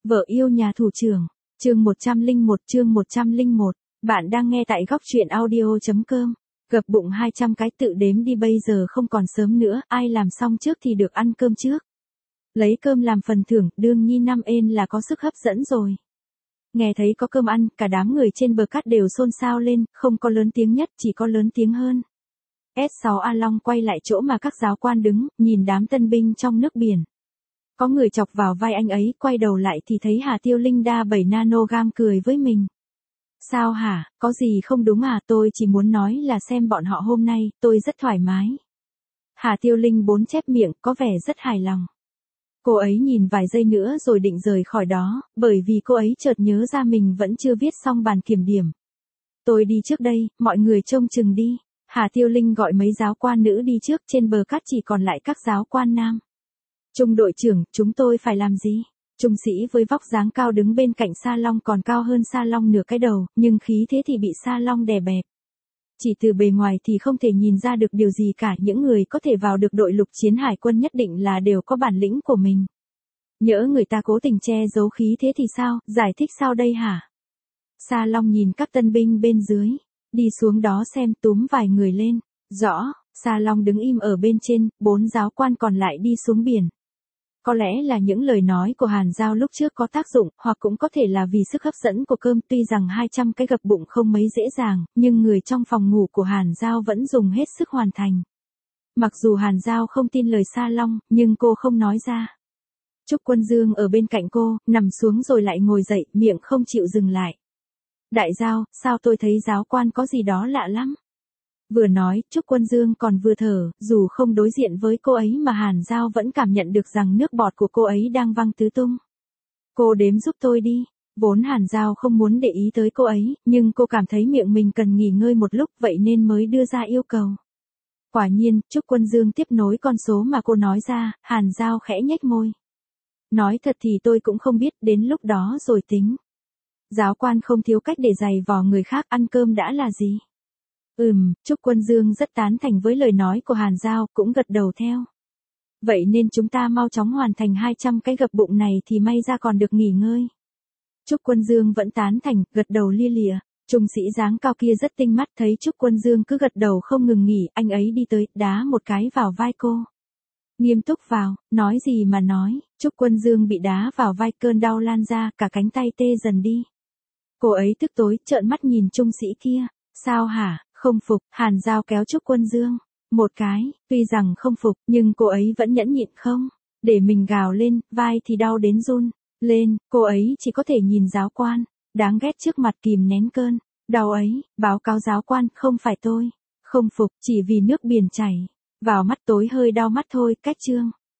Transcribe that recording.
Vợ yêu nhà thủ trưởng, chương 101. Bạn đang nghe tại góc truyện audio.com. Gập bụng 200 cái tự đếm đi, bây giờ không còn sớm nữa, ai làm xong trước thì được ăn cơm trước. Lấy cơm làm phần thưởng, đương nhi năm ên là có sức hấp dẫn rồi. Nghe thấy có cơm ăn, cả đám người trên bờ cát đều xôn xao lên, không có lớn tiếng nhất, chỉ có lớn tiếng hơn. S6 A Long quay lại chỗ mà các giáo quan đứng, nhìn đám tân binh trong nước biển. Có người chọc vào vai anh ấy, quay đầu lại thì thấy Hà Tiêu Linh đa 7 nanogam cười với mình. Sao hả, có gì không đúng à, tôi chỉ muốn nói là xem bọn họ hôm nay, tôi rất thoải mái. Hà Tiêu Linh bốn chép miệng, có vẻ rất hài lòng. Cô ấy nhìn vài giây nữa rồi định rời khỏi đó, bởi vì cô ấy chợt nhớ ra mình vẫn chưa viết xong bản kiểm điểm. Tôi đi trước đây, mọi người trông chừng đi. Hà Tiêu Linh gọi mấy giáo quan nữ đi trước, trên bờ cát chỉ còn lại các giáo quan nam. Trung đội trưởng, chúng tôi phải làm gì? Trung sĩ với vóc dáng cao đứng bên cạnh Sa Long, còn cao hơn Sa Long nửa cái đầu, nhưng khí thế thì bị Sa Long đè bẹp. Chỉ từ bề ngoài thì không thể nhìn ra được điều gì cả, những người có thể vào được đội lục chiến hải quân nhất định là đều có bản lĩnh của mình. Nhỡ người ta cố tình che giấu khí thế thì sao, giải thích sao đây hả? Sa Long nhìn các tân binh bên dưới, đi xuống đó xem, túm vài người lên. Rõ, Sa Long đứng im ở bên trên, 4 giáo quan còn lại đi xuống biển. Có lẽ là những lời nói của Hàn Giao lúc trước có tác dụng, hoặc cũng có thể là vì sức hấp dẫn của cơm. Tuy rằng 200 cái gập bụng không mấy dễ dàng, nhưng người trong phòng ngủ của Hàn Giao vẫn dùng hết sức hoàn thành. Mặc dù Hàn Giao không tin lời Sa Long, nhưng cô không nói ra. Trúc Quân Dương ở bên cạnh cô, nằm xuống rồi lại ngồi dậy, miệng không chịu dừng lại. Đại Giao, sao tôi thấy giáo quan có gì đó lạ lắm? Vừa nói, Trúc Quân Dương còn vừa thở, dù không đối diện với cô ấy mà Hàn Giao vẫn cảm nhận được rằng nước bọt của cô ấy đang văng tứ tung. Cô đếm giúp tôi đi. Vốn Hàn Giao không muốn để ý tới cô ấy, nhưng cô cảm thấy miệng mình cần nghỉ ngơi một lúc, vậy nên mới đưa ra yêu cầu. Quả nhiên, Trúc Quân Dương tiếp nối con số mà cô nói ra, Hàn Giao khẽ nhếch môi. Nói thật thì tôi cũng không biết, đến lúc đó rồi tính. Giáo quan không thiếu cách để giày vò người khác, ăn cơm đã là gì? Trúc Quân Dương rất tán thành với lời nói của Hàn Giao, cũng gật đầu theo. Vậy nên chúng ta mau chóng hoàn thành 200 cái gập bụng này thì may ra còn được nghỉ ngơi. Trúc Quân Dương vẫn tán thành, gật đầu lia lịa. Trung sĩ dáng cao kia rất tinh mắt, thấy Trúc Quân Dương cứ gật đầu không ngừng nghỉ, anh ấy đi tới, đá một cái vào vai cô. Nghiêm túc vào, nói gì mà nói. Trúc Quân Dương bị đá vào vai, cơn đau lan ra, cả cánh tay tê dần đi. Cô ấy tức tối, trợn mắt nhìn trung sĩ kia. Sao hả, không phục? Hàn Giao kéo Trúc Quân Dương một cái, tuy rằng không phục, nhưng cô ấy vẫn nhẫn nhịn không để mình gào lên, vai thì đau đến run lên, cô ấy chỉ có thể nhìn giáo quan đáng ghét trước mặt kìm nén cơn đau ấy, báo cáo giáo quan, không phải tôi không phục, chỉ vì nước biển chảy vào mắt, tối hơi đau mắt thôi. Cách chương